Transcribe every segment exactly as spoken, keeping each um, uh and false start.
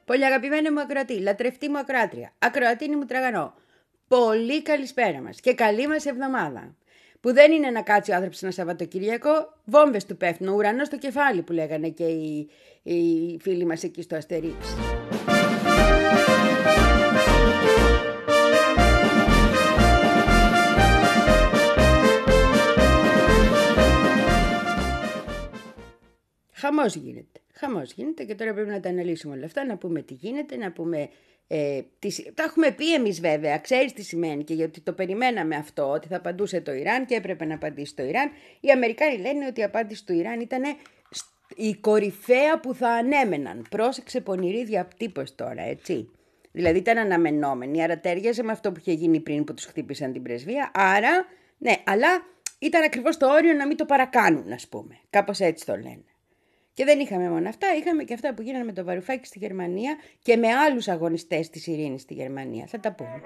Πολύ αγαπημένη μου ακροατή, λατρευτή μου ακροάτρια, ακροατίνη μου τραγανό. Πολύ καλησπέρα μας και καλή μας εβδομάδα. Που δεν είναι να κάτσει ο άνθρωπος ένα Σαββατοκύριακο, βόμβες του πέφτουν, ουρανό στο κεφάλι που λέγανε και οι, οι φίλοι μας εκεί στο Αστερίξ. Χαμός γίνεται. Χαμός γίνεται και τώρα πρέπει να τα αναλύσουμε όλα αυτά, να πούμε τι γίνεται, να πούμε... Ε, τι, τα έχουμε πει εμείς βέβαια, ξέρεις τι σημαίνει και γιατί το περιμέναμε αυτό, ότι θα απαντούσε το Ιράν και έπρεπε να απαντήσει το Ιράν. Οι Αμερικάνοι λένε ότι η απάντηση του Ιράν ήταν η κορυφαία που θα ανέμεναν. Πρόσεξε πονηρή διατύπωση τώρα, έτσι. Δηλαδή ήταν αναμενόμενη, άρα τέριαζε με αυτό που είχε γίνει πριν που τους χτύπησαν την πρεσβεία. Άρα, ναι, αλλά ήταν ακριβώς το όριο να μην το παρακάνουν, ας πούμε. Κάπως έτσι το λένε. Και δεν είχαμε μόνο αυτά, είχαμε και αυτά που γίνανε με το Βαρουφάκι στη Γερμανία και με άλλους αγωνιστές της ειρήνης στη Γερμανία. Θα τα πούμε.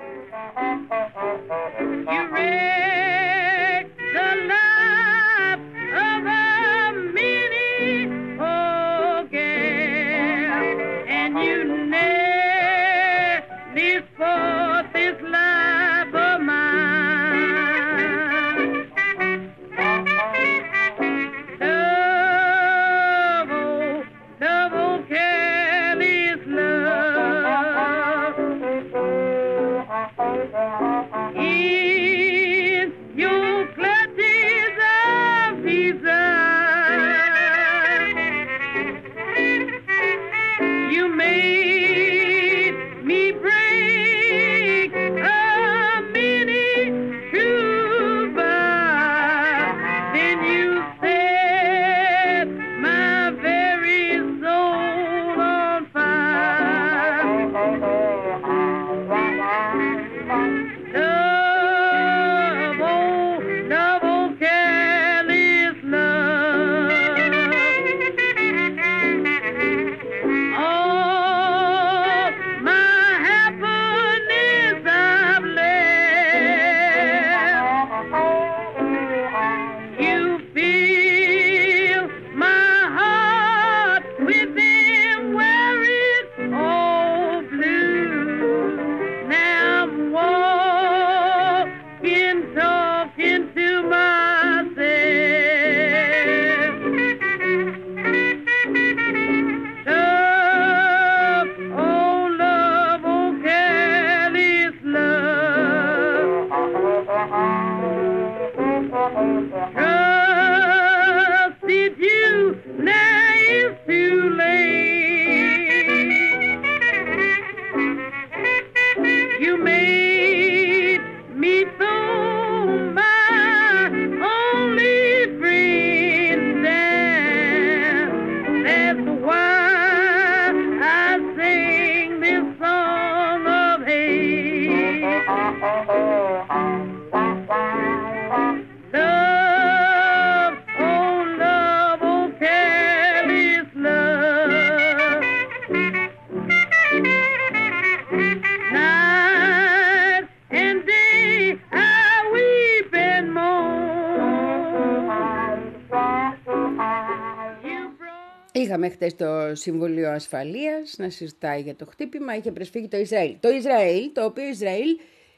Είχαμε χτες το Συμβουλίο Ασφαλείας να συζητάει για το χτύπημα, είχε προσφύγει το Ισραήλ. Το Ισραήλ, το οποίο Ισραήλ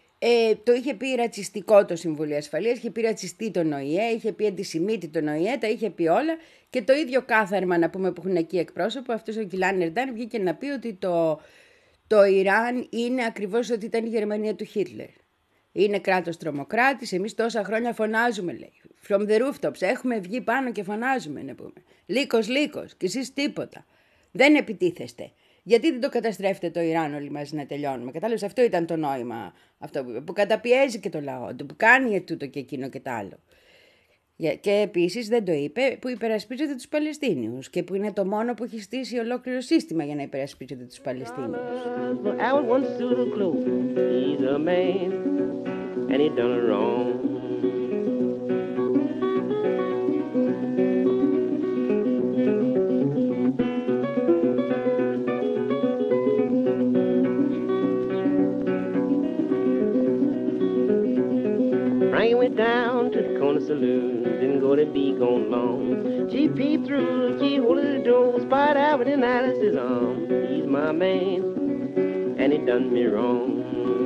ε, το είχε πει ρατσιστικό το Συμβουλίο Ασφαλείας, είχε πει ρατσιστή τον ΟΗΕ, είχε πει αντισημίτη τον ΟΗΕ, τα είχε πει όλα και το ίδιο κάθαρμα να πούμε που έχουν εκεί εκπρόσωπο, αυτός ο Γκιλάν Ερντάν βγήκε να πει ότι το, το Ιράν είναι ακριβώς ότι ήταν η Γερμανία του Χίτλερ. Είναι κράτος τρομοκράτης, εμείς τόσα χρόνια φωνάζουμε, λέει. From the rooftops, έχουμε βγει πάνω και φωνάζουμε, να πούμε. Λύκος, λύκος, και εσείς τίποτα. Δεν επιτίθεστε. Γιατί δεν το καταστρέφετε το Ιράν όλοι μαζί να τελειώνουμε. Κατάλαβες, αυτό ήταν το νόημα, αυτό που, που καταπιέζει και το λαό του, που κάνει τούτο και εκείνο και τ' άλλο. Και επίσης δεν το είπε που υπερασπίζεται τους Παλαιστίνιους και που είναι το μόνο που έχει στήσει ολόκληρο σύστημα για να υπερασπίζεται τους Παλαιστίνιους. Frank went down to the corner saloon, didn't go to be gone long. She peeped through the keyhole of the door, spied Albert in Alice's arms. He's my man, and he done me wrong.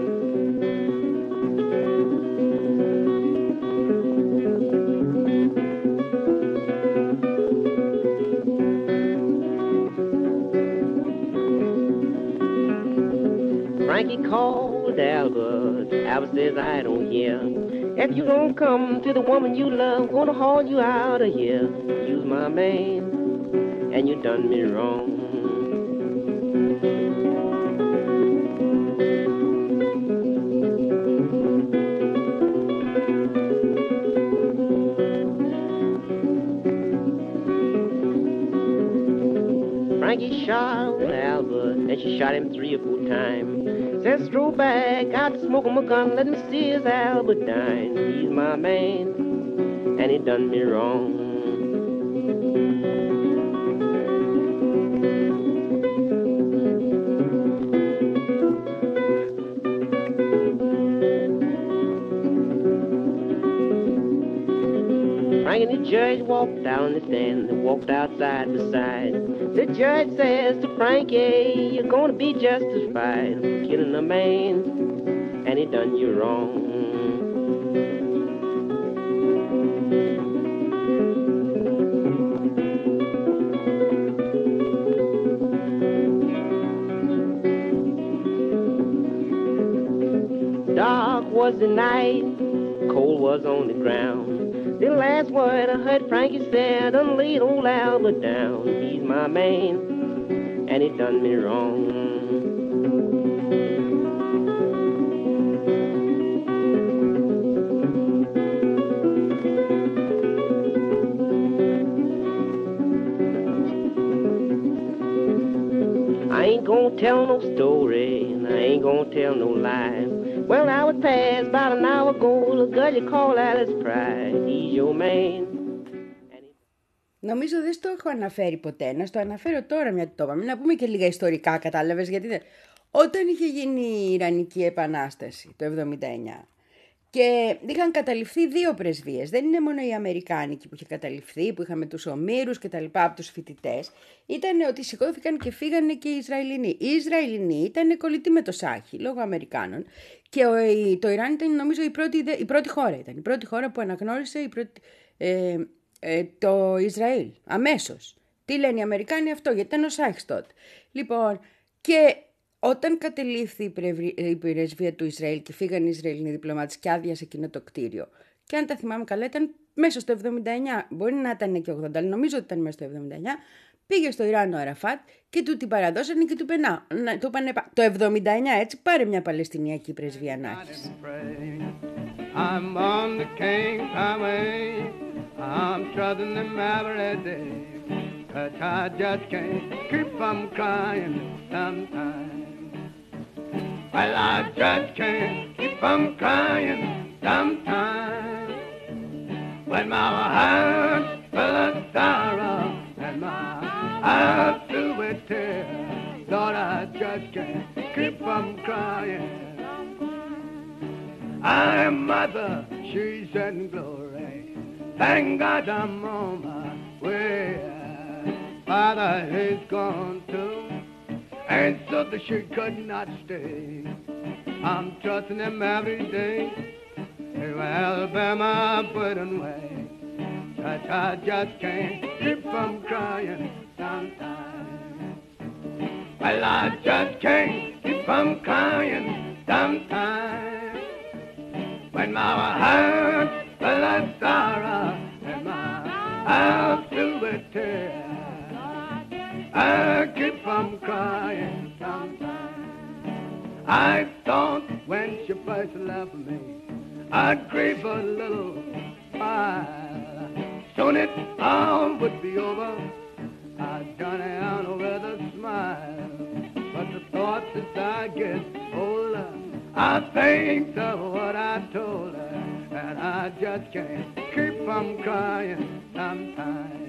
Frankie called Albert. Albert says, I don't hear. If you don't come to the woman you love, I'm gonna haul you out of here. You's my man, and you done me wrong. Frankie shot Albert, and she shot him three or four times. Says, throw back out to smoke him a gun, let me see his Albert dine. He's my man, and he done me wrong. Frank and the judge walked down the stand, they walked outside beside. The judge says to Frankie, you're gonna be justified for killing a man, and he done you wrong. Dark was the night, cold was on the ground. The last word I heard Frankie said, done laid old Albert down. He's my man, and he done me wrong. I ain't gonna tell no story, and I ain't gonna tell no lie. Well, I was past about an hour ago, the girl you call Alice Pride, he's your man. Νομίζω δεν στο έχω αναφέρει ποτέ, να στο αναφέρω τώρα μια το είπαμε. Να πούμε και λίγα ιστορικά, κατάλαβες, γιατί δεν... Όταν είχε γίνει η Ιρανική Επανάσταση το εβδομήντα εννιά και είχαν καταληφθεί δύο πρεσβείες, δεν είναι μόνο οι Αμερικάνικοι που είχε καταληφθεί, που είχαμε τους ομήρους και τα λοιπά από τους φοιτητές, ήταν ότι σηκώθηκαν και φύγανε και οι Ισραηλινοί. Οι Ισραηλινοί ήταν κολλητοί με το Σάχι, λόγω Αμερικάνων, και ο, το Ιράν ήταν νομίζω η πρώτη, η πρώτη χώρα, ήταν η πρώτη χώρα που αναγνώρισε η πρώτη, ε, ε, το Ισραήλ, αμέσως. Τι λένε οι Αμερικάνοι αυτό, γιατί ήταν ο Σάχης τότε. Λοιπόν, και όταν κατελήφθη η πρεσβεία του Ισραήλ και φύγαν οι Ισραηλινοί διπλωμάτες και άδειασε εκείνο το κτίριο, και αν τα θυμάμαι καλά ήταν μέσα στο εβδομήντα εννιά, μπορεί να ήταν και ογδόντα, αλλά νομίζω ότι ήταν μέσα στο εβδομήντα εννιά, πήγε στο Ιράν ο Αραφάτ και του την παραδώσανε και του πενά. Του είπανε, το εβδομήντα εννιά έτσι, πάρε μια Παλαιστινιακή πρεσβεία να έχεις. I'm on the King's Highway, I'm trudging them every day, but I just can't keep from crying sometimes. Well, I just can't keep from crying sometimes. When my heart's full of sorrow and my eyes filled with tears, Lord, I just can't keep from crying. I'm mother, she's in glory. Thank God I'm on my way. Father is gone too, and so that she could not stay. I'm trusting him every day. He will bear my burden away. But I just can't keep from crying sometimes. Well, I just can't keep from crying sometimes. When my heart's full of sorrow and my eyes filled with tears, I keep from crying sometimes. I thought when she first left me, I'd grieve a little while. Soon it all would be over. I'd done out with a smile. But the thoughts as I get older, I think of what I told her, and I just can't keep from crying sometimes.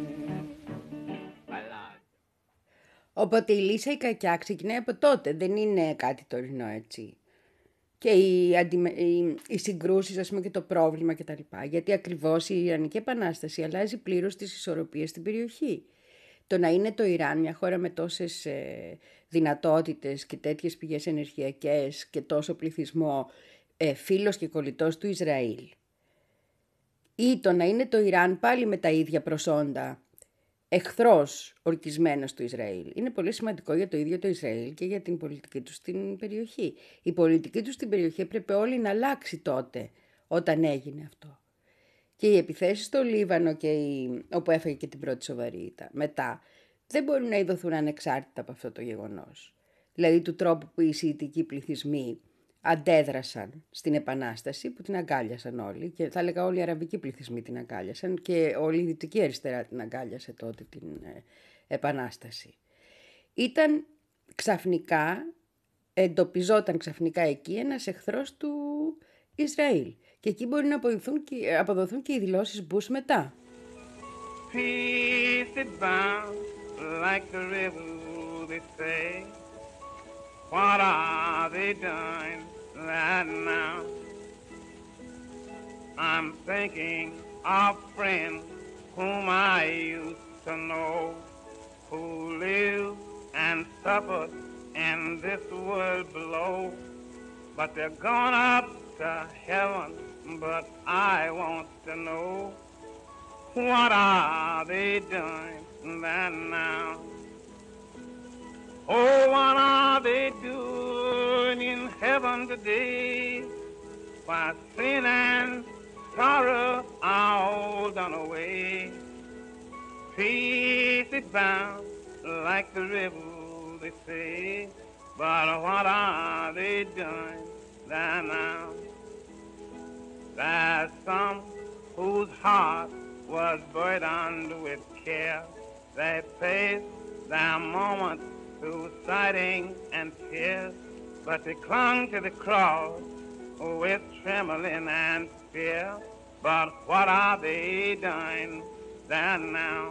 Οπότε η Λύσα η κακιά ξεκινάει από τότε, δεν είναι κάτι τωρινό έτσι. και οι, αντιμε... οι... οι συγκρούσεις, ας πούμε, και το πρόβλημα κτλ. Γιατί ακριβώς η Ιρανική Επανάσταση αλλάζει πλήρως τις ισορροπίες στην περιοχή. Το να είναι το Ιράν μια χώρα με τόσες ε, δυνατότητες και τέτοιες πηγές ενεργειακές και τόσο πληθυσμό, ε, φίλος και κολλητός του Ισραήλ, ή το να είναι το Ιράν πάλι με τα ίδια προσόντα, εχθρός ορκισμένος του Ισραήλ, είναι πολύ σημαντικό για το ίδιο το Ισραήλ και για την πολιτική του στην περιοχή. Η πολιτική του στην περιοχή έπρεπε όλη να αλλάξει τότε, όταν έγινε αυτό. Και οι επιθέσεις στο Λίβανο, και η... όπου έφαγε και την πρώτη σοβαρή ήττα, μετά, δεν μπορούν να ειδωθούν ανεξάρτητα από αυτό το γεγονός. Δηλαδή του τρόπου που οι σιητικοί πληθυσμοί αντέδρασαν στην Επανάσταση, που την αγκάλιασαν όλοι, και θα έλεγα όλοι οι αραβικοί πληθυσμοί την αγκάλιασαν και όλη η δυτική αριστερά την αγκάλιασε τότε την ε, Επανάσταση. Ήταν ξαφνικά, εντοπιζόταν ξαφνικά εκεί ένας εχθρός του Ισραήλ. Και εκεί μπορεί να αποδοθούν και, αποδοθούν και οι δηλώσεις Bush μετά. Peace it bound like the river, they say. What are they doing right now? I'm thinking of friends whom I used to know, who lived and suffered in this world below, but they're gone up to heaven. But I want to know, what are they doing there now? Oh, what are they doing in heaven today? Why sin and sorrow are all done away. Peace is bound like the river, they say. But what are they doing there now? There's some whose heart was burdened with care. They paced their moments through sighing and tears, but they clung to the cross with trembling and fear. But what are they doing there now?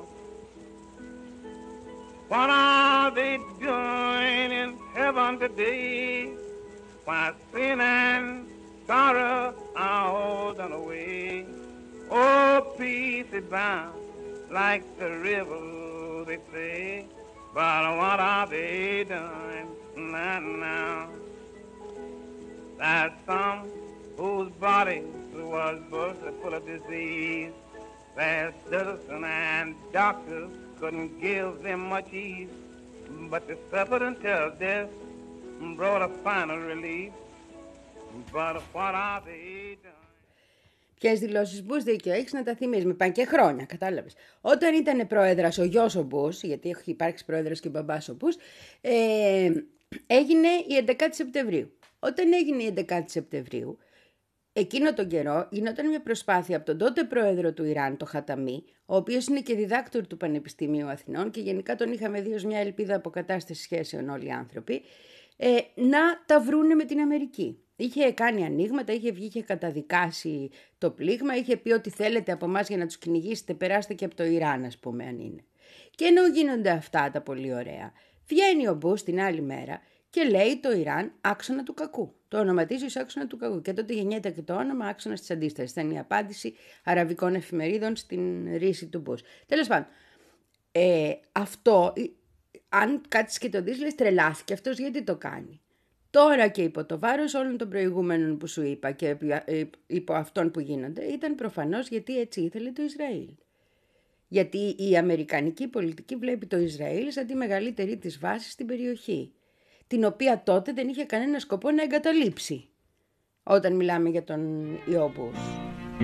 What are they doing in heaven today? Why sin and sorrow are all done away. Oh, peace is bound like the river, they say. But what are they doing now? There's some whose body was bursting full of disease. Their citizens and doctors couldn't give them much ease, but they suffered until death brought a final relief. But what are they doing? Ποιες δηλώσεις Bush, δίκιο έχεις να τα θυμίζουμε, πάνε και χρόνια, κατάλαβες. Όταν ήταν πρόεδρας ο γιος ο Bush, γιατί έχει υπάρξει πρόεδρος και μπαμπάς ο Bush, ε, έγινε η έντεκα Σεπτεμβρίου. Όταν έγινε η έντεκα Σεπτεμβρίου, εκείνο τον καιρό γινόταν μια προσπάθεια από τον τότε πρόεδρο του Ιράν, το Χαταμί, ο οποίος είναι και διδάκτορ του Πανεπιστημίου Αθηνών και γενικά τον είχαμε δει ως μια ελπίδα αποκατάστασης σχέσεων όλοι οι άνθρωποι, ε, να τα βρούνε με την Αμερική. Είχε κάνει ανοίγματα, είχε βγει, είχε καταδικάσει το πλήγμα, είχε πει ότι θέλετε από εμάς για να τους κυνηγήσετε, περάστε και από το Ιράν, ας πούμε, αν είναι. Και ενώ γίνονται αυτά τα πολύ ωραία, βγαίνει ο Bush την άλλη μέρα και λέει το Ιράν άξονα του κακού. Το ονοματίζει ως άξονα του κακού. Και τότε γεννιέται και το όνομα άξονας της αντίστασης. Ήταν η απάντηση αραβικών εφημερίδων στην ρίση του Bush. Τέλος πάντων, ε, αυτό, αν κάτσεις και το δεις, λες τρελάθηκε αυτός, γιατί το κάνει. Τώρα και υπό το βάρος όλων των προηγούμενων που σου είπα και υπό αυτών που γίνονται, ήταν προφανώς γιατί έτσι ήθελε το Ισραήλ. Γιατί η αμερικανική πολιτική βλέπει το Ισραήλ σαν τη μεγαλύτερη της βάση στην περιοχή, την οποία τότε δεν είχε κανένα σκοπό να εγκαταλείψει, όταν μιλάμε για τον ιό Bush.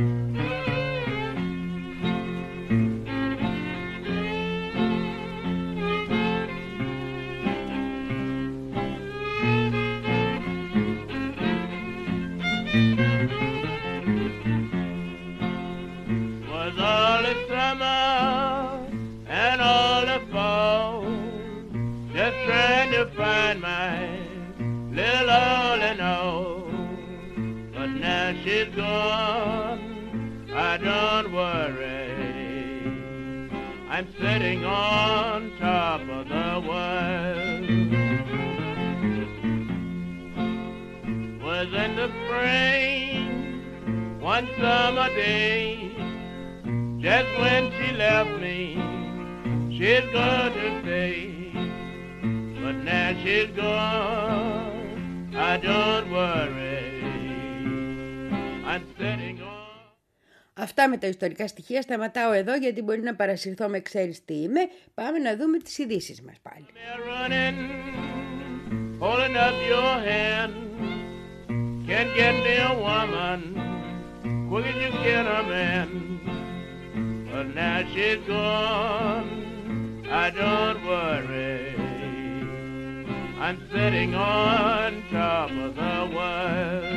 Find my little only know, but now she's gone, I don't worry. I'm sitting on top of the world. Was in the of spring one summer day. Just when she left me, she's going to stay. But now she's gone, I don't worry. I'm sitting on... Αυτά με τα ιστορικά στοιχεία σταματάω εδώ γιατί μπορεί να παρασυρθώ με ξέρεις τι είμαι. Πάμε να δούμε τις ειδήσεις μας πάλι. Running, holding up your hand, can't get me a woman, quick as you get a man. But now she's gone, I don't worry. I'm sitting on top of the world.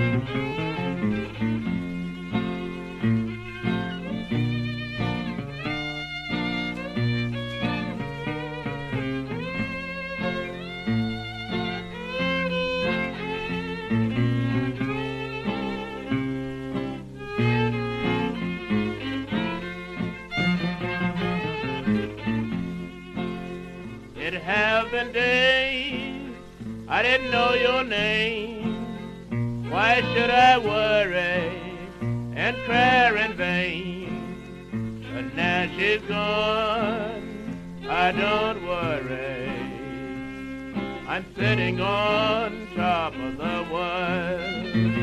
It have been days I didn't know your name. Why should I worry and cry in vain? But now she's gone, I don't worry. I'm sitting on top of the world.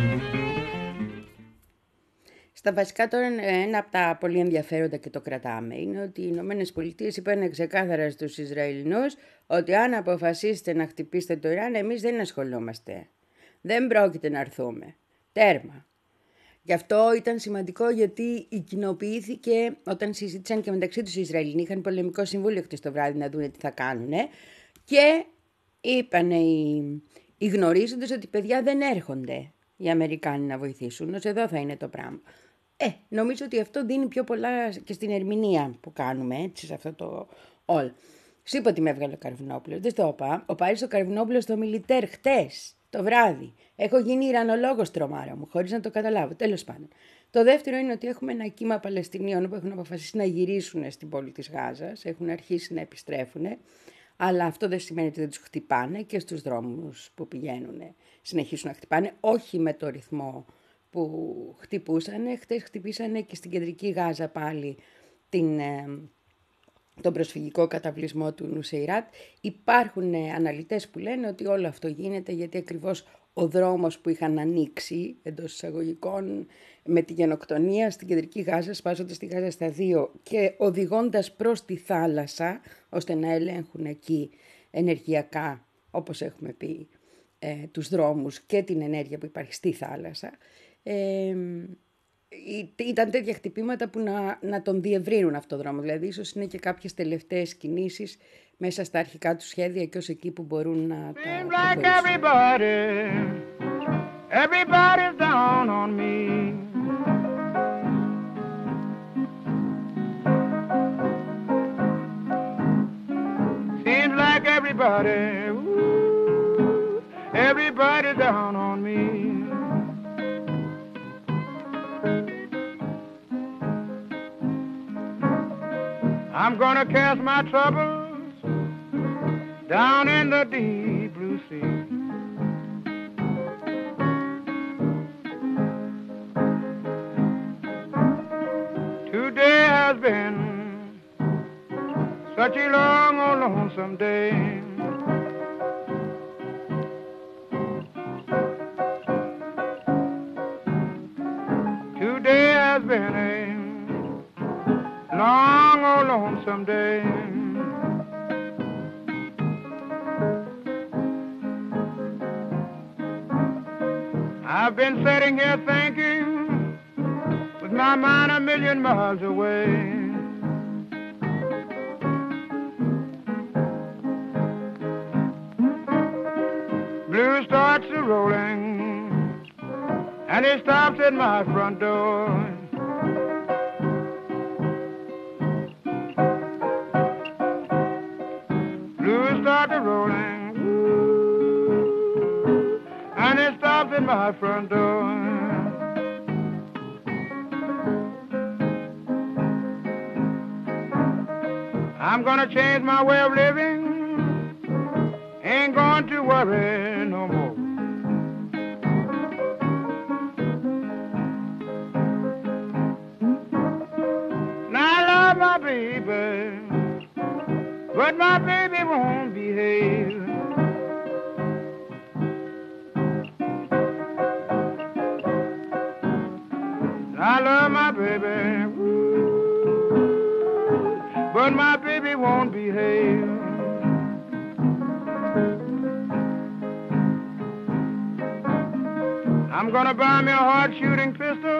Στα βασικά τώρα ένα από τα πολύ ενδιαφέροντα και το κρατάμε είναι ότι οι Ηνωμένες Πολιτείες είπαν ξεκάθαρα στους Ισραηλινούς ότι αν αποφασίσετε να χτυπήσετε το Ιράν εμείς δεν ασχολούμαστε. Δεν πρόκειται να έρθουμε. Τέρμα. Γι' αυτό ήταν σημαντικό γιατί κοινοποιήθηκε όταν συζήτησαν και μεταξύ τους οι Ισραηλινοί, είχαν πολεμικό συμβούλιο χτες το βράδυ να δουν τι θα κάνουν και είπαν οι, οι γνωρίζοντες ότι παιδιά δεν έρχονται οι Αμερικάνοι να βοηθήσουν, ως εδώ θα είναι το πράγμα. Ε, νομίζω ότι αυτό δίνει πιο πολλά και στην ερμηνεία που κάνουμε, έτσι, σε αυτό το όλο. Σου είπα ότι με έβγαλε ο Καρβουνόπουλος, δεν στο είπα. Ο Πάρης ο Καρβουνόπουλος στο Μιλιτέρ χτες, το βράδυ. Έχω γίνει Ιρανολόγος τρομάρα μου, χωρίς να το καταλάβω, τέλος πάντων. Το δεύτερο είναι ότι έχουμε ένα κύμα Παλαιστινίων που έχουν αποφασίσει να γυρίσουν στην πόλη της Γάζας, έχουν αρχίσει να επιστρέφουν, αλλά αυτό δεν σημαίνει ότι δεν τους χτυπάνε και στους δρόμους που πηγαίνουν συνεχίσουν να χτυπάνε, όχι με το ρυθμό που χτυπούσανε. Χτες χτυπήσανε και στην κεντρική Γάζα πάλι την, τον προσφυγικό καταβλισμό του Νουσεϊράτ. Υπάρχουν αναλυτές που λένε ότι όλο αυτό γίνεται γιατί ακριβώς ο δρόμος που είχαν ανοίξει εντός εισαγωγικών με τη γενοκτονία στην κεντρική Γάζα, σπάζοντας τη Γάζα στα δύο και οδηγώντας προς τη θάλασσα ώστε να ελέγχουν εκεί ενεργειακά, όπως έχουμε πει, ε, τους δρόμους και την ενέργεια που υπάρχει στη θάλασσα. Ε, ήταν τέτοια χτυπήματα που να, να τον διευρύνουν αυτό το δρόμο. Δηλαδή ίσως είναι και κάποιες τελευταίες κινήσεις μέσα στα αρχικά του σχέδια και ως εκεί που μπορούν να τα προχωρήσουν. Everybody's down on me. Seems like everybody, ooh, everybody's down on me. I'm gonna cast my troubles down in the deep blue sea. Today has been such a long, oh, lonesome day. Today has been a long, oh, lonesome day. I've been sitting here thinking with my mind a million miles away. Blue starts a rolling and it stops at my front door. Blue starts a rolling, ooh, and it stops at my front door. I'm gonna change my way of living, ain't going to worry no more. baby, but my baby won't behave. I love my baby, but my baby won't behave. I'm gonna buy me a hard shooting pistol.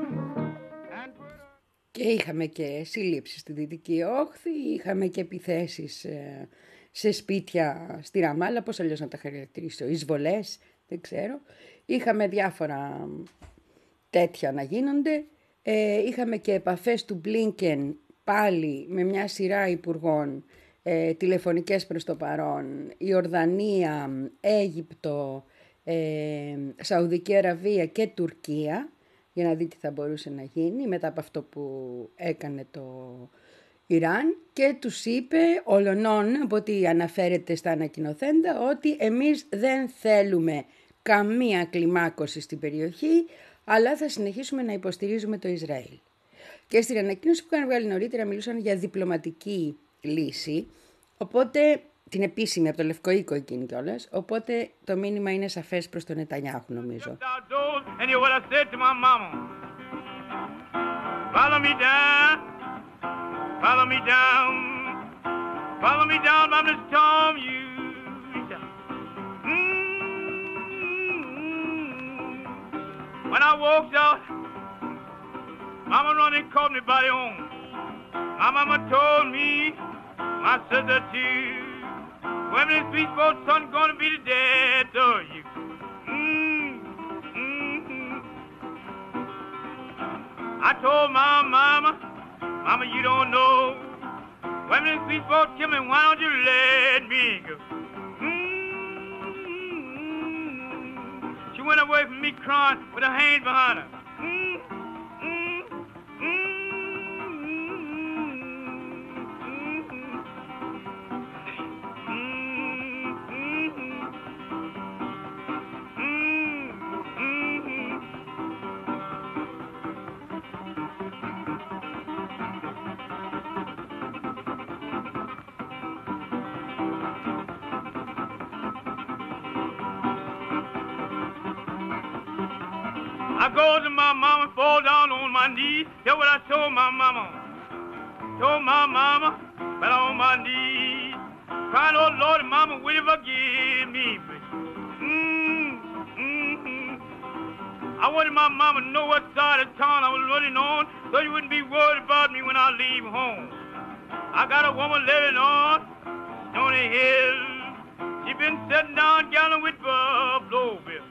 Και είχαμε και συλλήψεις στη Δυτική Όχθη, είχαμε και επιθέσεις σε σπίτια στη Ραμάλα, πώς αλλιώς να τα χαρακτηρίσω, εισβολές, δεν ξέρω. Είχαμε διάφορα τέτοια να γίνονται. Ε, είχαμε και επαφές του Μπλίνκεν πάλι με μια σειρά υπουργών, ε, τηλεφωνικές προς το παρόν, Ιορδανία, Αίγυπτο, ε, Σαουδική Αραβία και Τουρκία, για να δει τι θα μπορούσε να γίνει μετά από αυτό που έκανε το Ιράν, και τους είπε ολονών, από ό,τι αναφέρεται στα ανακοινοθέντα, ότι εμείς δεν θέλουμε καμία κλιμάκωση στην περιοχή, αλλά θα συνεχίσουμε να υποστηρίζουμε το Ισραήλ. Και στην ανακοίνωση που είχαν βγάλει νωρίτερα μιλούσαν για διπλωματική λύση, οπότε την επίσημη από το Λευκό Οίκο εκείνη κιόλας, οπότε το μήνυμα είναι σαφές προς τον Νετανιάχου, νομίζω. Follow me down, follow me down, follow me down by the storm you. When I walked out, Mama run and called me by the arm. My mama told me, my sister too, women speak for son gonna be the death of you. Mm, mm, mm. I told my mama, Mama, you don't know, women speak for Kim, and why don't you let me go? She went away from me crying with her hands behind her. Mm, mm, mm, I go to my mama, fall down on my knees. Hear what I told my mama. Told my mama, fell on my knees. Crying, oh Lord, mama, will you forgive me? Mm, mm, mm. I wanted my mama to know what side of town I was running on, so you wouldn't be worried about me when I leave home. I got a woman living on Stony Hill. She been sitting down gallon with Buffalo Bill.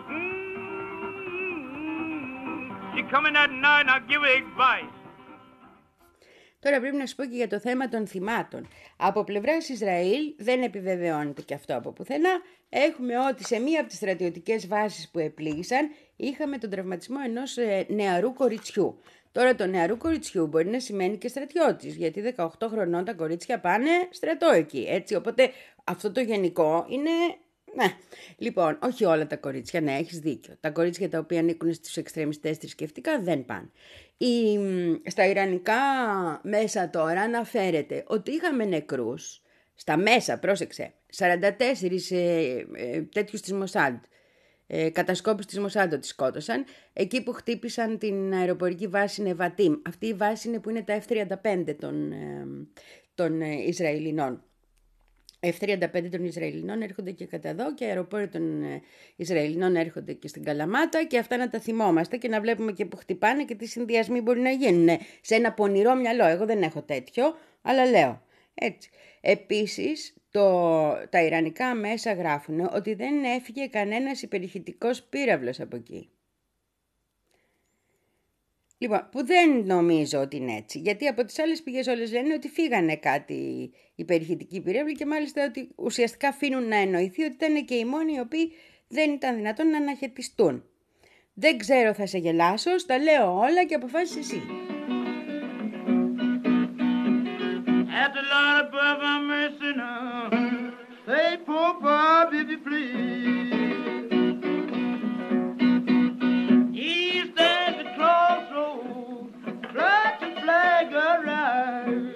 Τώρα πρέπει να σου πω και για το θέμα των θυμάτων. Από πλευράς Ισραήλ δεν επιβεβαιώνεται και αυτό από πουθενά. Έχουμε ότι σε μία από τις στρατιωτικές βάσεις που επλήγησαν είχαμε τον τραυματισμό ενός νεαρού κοριτσιού. Τώρα το νεαρού κοριτσιού μπορεί να σημαίνει και στρατιώτης, γιατί δεκαοκτώ χρονών τα κορίτσια πάνε στρατό εκεί. Έτσι, οπότε αυτό το γενικό είναι... Ναι, λοιπόν, όχι όλα τα κορίτσια, ναι, έχεις δίκιο. Τα κορίτσια τα οποία ανήκουν στους εξτρεμιστές θρησκευτικά δεν πάνε. Η, στα ιρανικά μέσα τώρα αναφέρεται ότι είχαμε νεκρούς, στα μέσα, πρόσεξε, σαράντα τέσσερις ε, ε, τέτοιους της Μοσάντ, ε, κατασκόπους της Μοσάντ ότι σκότωσαν, εκεί που χτύπησαν την αεροπορική βάση Νεβατίμ. Αυτή η βάση είναι που είναι τα εφ τριάντα πέντε των, ε, των ε, Ισραηλινών. εφ τριάντα πέντε των Ισραηλινών έρχονται και κατά εδώ και αεροπόροι των Ισραηλινών έρχονται και στην Καλαμάτα, και αυτά να τα θυμόμαστε και να βλέπουμε και που χτυπάνε και τι συνδυασμοί μπορεί να γίνουν. Σε ένα πονηρό μυαλό, εγώ δεν έχω τέτοιο, αλλά λέω έτσι. Επίσης, το, τα ιρανικά μέσα γράφουν ότι δεν έφυγε κανένας υπερηχητικός πύραυλος από εκεί. Λοιπόν, που δεν νομίζω ότι είναι έτσι, γιατί από τις άλλες πηγές όλες λένε ότι φύγανε κάτι υπερηχητικοί πύραυλοι και μάλιστα ότι ουσιαστικά αφήνουν να εννοηθεί ότι ήταν και οι μόνοι οι οποίοι δεν ήταν δυνατόν να αναχαιτιστούν. Δεν ξέρω, θα σε γελάσω, στα λέω όλα και αποφάσεις εσύ. At the Lord above our mercy now, say poor Bob if you please. He stands at the crossroads, flags and flag arise.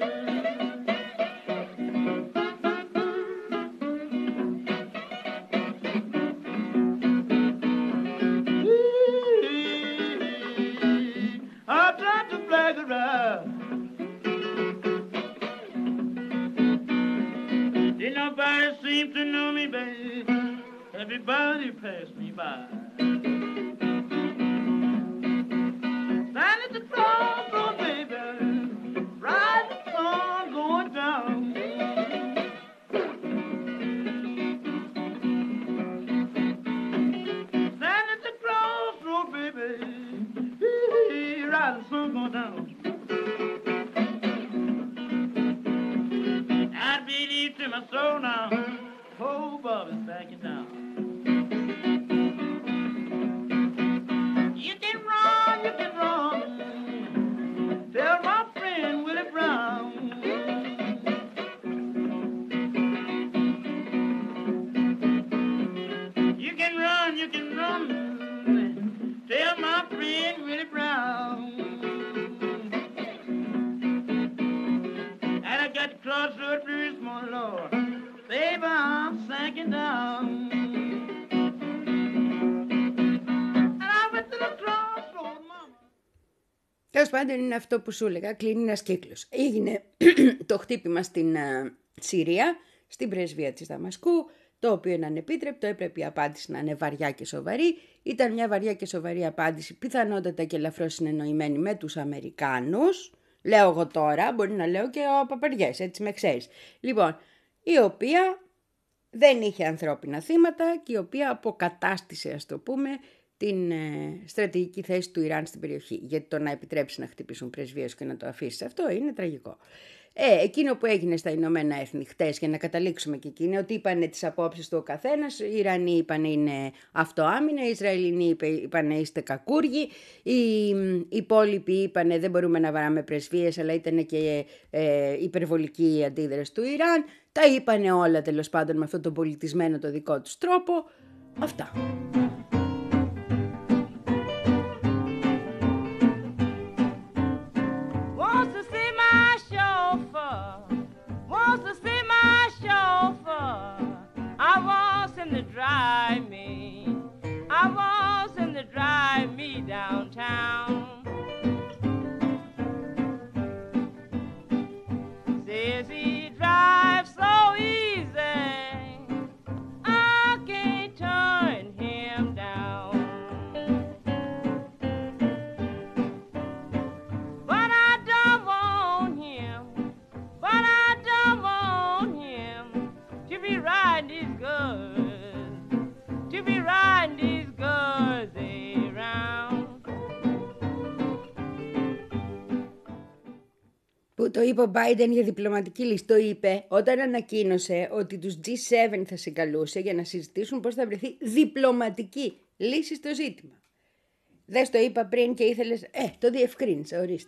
nobody seems to know me, baby. Everybody pass me by. Stand at the crossroad, baby, ride the sun going down. Stand at the crossroad, baby, ride the sun going down. I believe to my soul now, oh, Bob is backing down. You can run, you can run, tell my friend Willie Brown. You can run, you can run, tell my friend Willie Brown. And I got to cross road blues, my Lord, baby, I'm sinking down. Τέλος πάντων είναι αυτό που σου έλεγα, κλείνει ένας κύκλος. Έγινε το χτύπημα στην uh, Συρία, στην πρεσβεία της Δαμασκού, το οποίο είναι ανεπίτρεπτο, έπρεπε η απάντηση να είναι βαριά και σοβαρή. Ήταν μια βαριά και σοβαρή απάντηση, πιθανότατα και ελαφρώς συνεννοημένη με τους Αμερικάνους. Λέω εγώ τώρα, μπορεί να λέω και ο παπαριές, έτσι με ξέρεις. Λοιπόν, η οποία δεν είχε ανθρώπινα θύματα και η οποία αποκατάστησε, ας το πούμε, την ε, στρατηγική θέση του Ιράν στην περιοχή. Γιατί το να επιτρέψει να χτυπήσουν πρεσβείες και να το αφήσει αυτό είναι τραγικό. Ε, εκείνο που έγινε στα Ηνωμένα Έθνη χτες, για να καταλήξουμε και εκεί, είναι ότι είπανε τις απόψεις του ο καθένας. Οι Ιρανοί είπανε είναι αυτοάμυνα, οι Ισραηλινοί είπανε είστε κακούργοι, οι υπόλοιποι είπανε δεν μπορούμε να βαράμε πρεσβείες, αλλά ήταν και ε, υπερβολική η αντίδραση του Ιράν. Τα είπανε όλα τέλος πάντων με αυτόν τον πολιτισμένο το δικό τους τρόπο. Αυτά. Drive me, I was in the drive me downtown. Says he drives so easy, I can't turn him down. But I don't want him, but I don't want him to be riding these good. Που το είπε ο Biden για διπλωματική λύση. Το είπε όταν ανακοίνωσε ότι τους τζι σέβεν θα συγκαλούσε για να συζητήσουν πώς θα βρεθεί διπλωματική λύση στο ζήτημα. Δες το είπα πριν και ήθελες... Ε, το διευκρίνησα, ορίστε.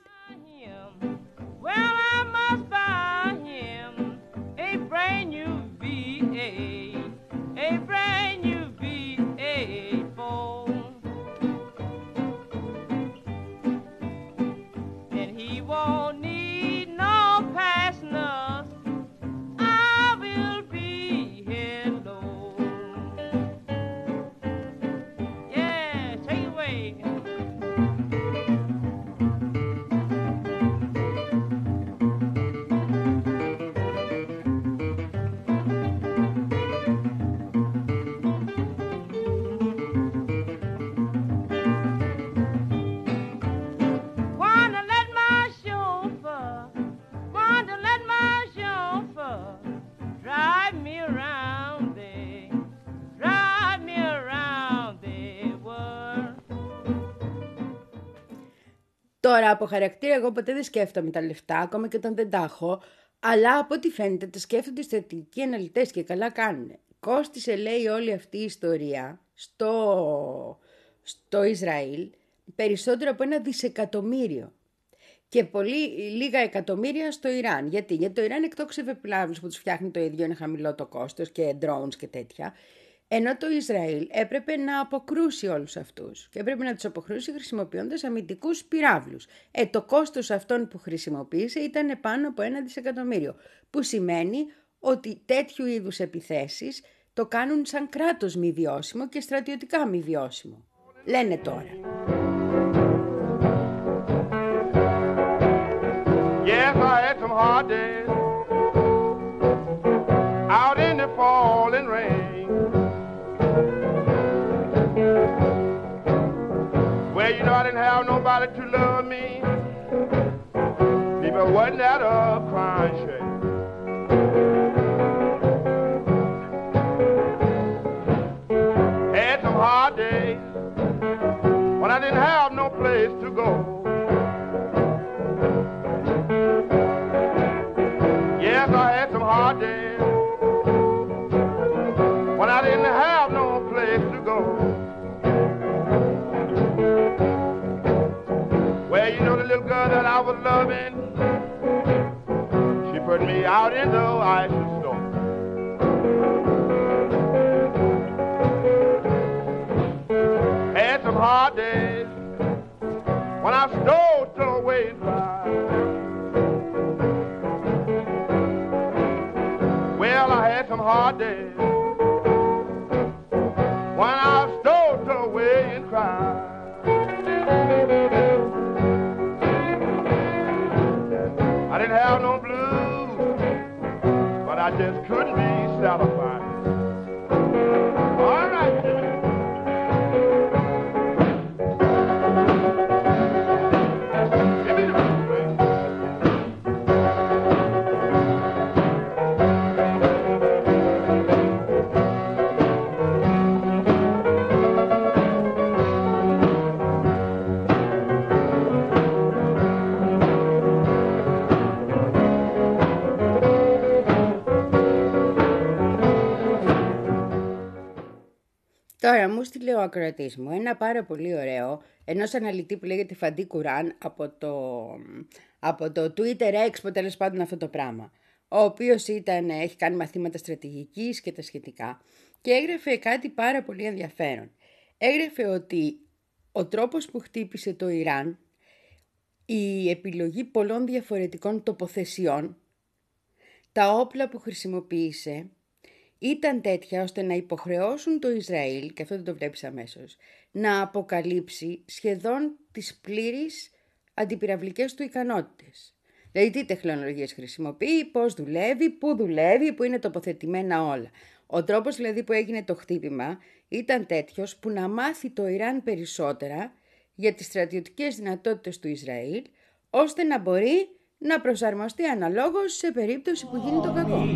Τώρα από χαρακτήρα εγώ ποτέ δεν σκέφτομαι τα λεφτά, ακόμα και όταν δεν τα έχω, αλλά από ό,τι φαίνεται τα σκέφτονται οι στρατηγικοί αναλυτές και καλά κάνουν. Κόστισε, λέει, όλη αυτή η ιστορία στο, στο Ισραήλ περισσότερο από ένα δισεκατομμύριο. Και πολύ λίγα εκατομμύρια στο Ιράν. Γιατί, Γιατί το Ιράν εκτόξευε πυράβλους που τους φτιάχνει το ίδιο, είναι χαμηλό το κόστος και drones και τέτοια. Ενώ το Ισραήλ έπρεπε να αποκρούσει όλους αυτούς και έπρεπε να τους αποκρούσει χρησιμοποιώντας αμυντικούς πυράβλους. Ε, το κόστος αυτών που χρησιμοποίησε ήταν πάνω από ένα δισεκατομμύριο, που σημαίνει ότι τέτοιου είδους επιθέσεις το κάνουν σαν κράτος μη βιώσιμο και στρατιωτικά μη βιώσιμο. Λένε τώρα. Yes, I had some hard days out in falling rain. Well, you know I didn't have nobody to love me. People wasn't at a crying shame. Had some hard days when I didn't have no place to go. Yes, I had some hard days when I didn't have no place to go. Well, you know the little girl that I was loving, she put me out in the ice storm. Had some hard days when I stole till away dry. Well, I had some hard days when I stole till away and cried. I didn't have no blues, but I just couldn't be satisfied. All right, Jimmy. Give me the blues, baby. Τώρα μου στείλε ο ακροατής μου ένα πάρα πολύ ωραίο ενός αναλυτή που λέγεται Φαντί Κουράν από το, από το Twitter Expo, τέλος πάντων αυτό το πράγμα, ο οποίος ήταν, έχει κάνει μαθήματα στρατηγικής και τα σχετικά και έγραφε κάτι πάρα πολύ ενδιαφέρον. Έγραφε ότι ο τρόπος που χτύπησε το Ιράν, η επιλογή πολλών διαφορετικών τοποθεσιών, τα όπλα που χρησιμοποίησε, ήταν τέτοια ώστε να υποχρεώσουν το Ισραήλ, και αυτό δεν το βλέπεις αμέσως, να αποκαλύψει σχεδόν τις πλήρεις αντιπυραυλικές του ικανότητες. Δηλαδή τι τεχνολογίες χρησιμοποιεί, πώς δουλεύει, πού δουλεύει, πού είναι τοποθετημένα όλα. Ο τρόπος δηλαδή που έγινε το χτύπημα ήταν τέτοιος που να μάθει το Ιράν περισσότερα για τις στρατιωτικές δυνατότητες του Ισραήλ, ώστε να μπορεί να προσαρμοστεί αναλόγως σε περίπτωση που γίνει το κακό.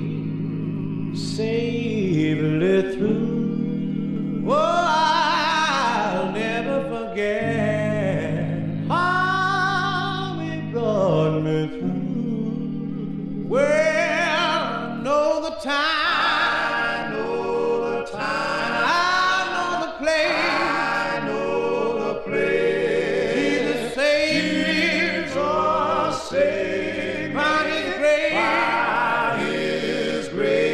Saved it through. Oh, I'll never forget how he brought me through. Well, I know the time, I know the time, I know the place, I know the place. Jesus saved me, Jesus saved me by His grace, by His grace.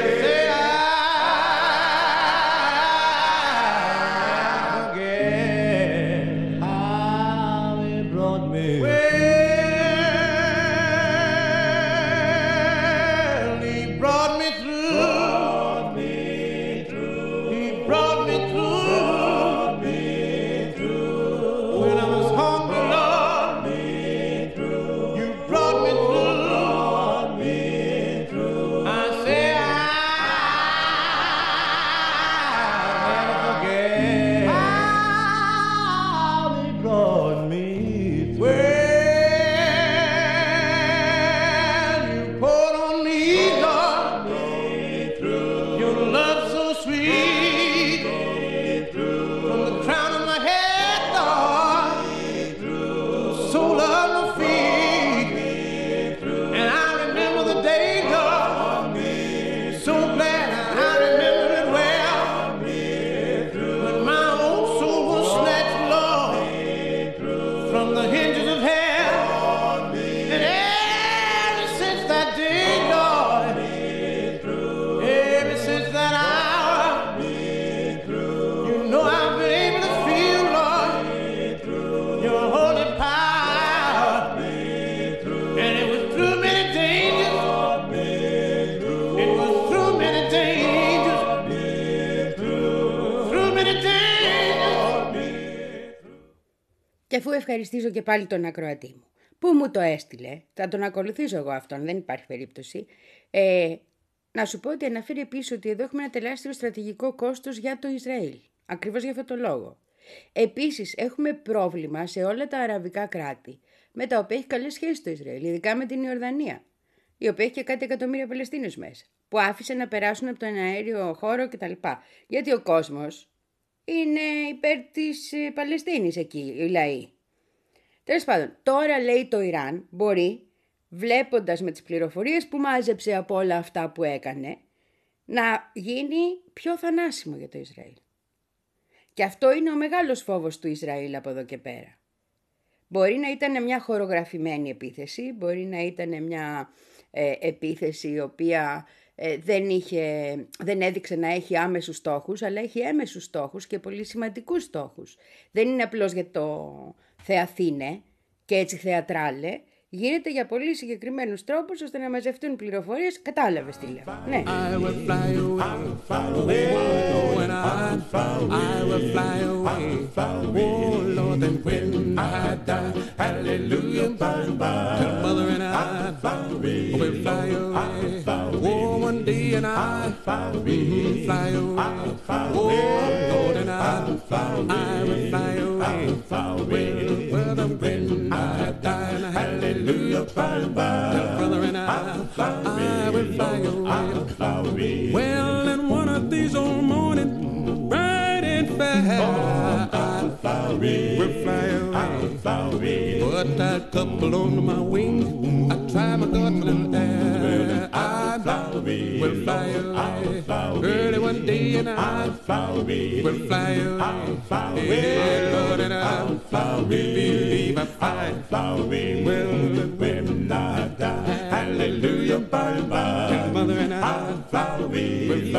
Και αφού ευχαριστήσω και πάλι τον ακροατή μου, που μου το έστειλε, θα τον ακολουθήσω εγώ αυτόν, δεν υπάρχει περίπτωση, ε, Να σου πω ότι αναφέρει επίσης ότι εδώ έχουμε ένα τεράστιο στρατηγικό κόστος για το Ισραήλ. Ακριβώς για αυτό το λόγο. Επίσης έχουμε πρόβλημα σε όλα τα αραβικά κράτη με τα οποία έχει καλές σχέσεις το Ισραήλ, ειδικά με την Ιορδανία, η οποία έχει και κάτι εκατομμύρια Παλαιστίνιους μέσα, που άφησε να περάσουν από τον αέριο χώρο κτλ. Γιατί ο κόσμος είναι υπέρ της Παλαιστίνης εκεί, οι λαοί. Τέλος πάντων, τώρα λέει το Ιράν μπορεί, βλέποντας με τις πληροφορίες που μάζεψε από όλα αυτά που έκανε, να γίνει πιο θανάσιμο για το Ισραήλ. Και αυτό είναι ο μεγάλος φόβος του Ισραήλ από εδώ και πέρα. Μπορεί να ήταν μια χορογραφημένη επίθεση, μπορεί να ήταν μια ε, επίθεση η οποία ε, δεν, είχε, δεν έδειξε να έχει άμεσους στόχους, αλλά έχει έμεσους στόχους και πολύ σημαντικούς στόχους. Δεν είναι απλώς για το θεαθήνε και έτσι θεατράλε, γίνεται για πολύ συγκεκριμένους τρόπους ώστε να μαζευτούν πληροφορίες. Κατάλαβες τι λέω. Ναι. I will fly away, oh, and I, I will fly away, oh Lord, and when I die, hallelujah, tell mother and I, will fly away, oh, one day and I, mm, fly away, oh Lord, and I, I will fly away, well, well, when I die, hallelujah, tell brother and I, I will fly away. Well, and one of these old mornings, bright and fair, I'll fly away, will fly away. Put that couple on my wings, I try my God for the air. I will fly away, early one day and I will fly away. Hey, Lord, and I believe I fly away. Well, when I die, hallelujah, bye bye. And mother and I will fly away.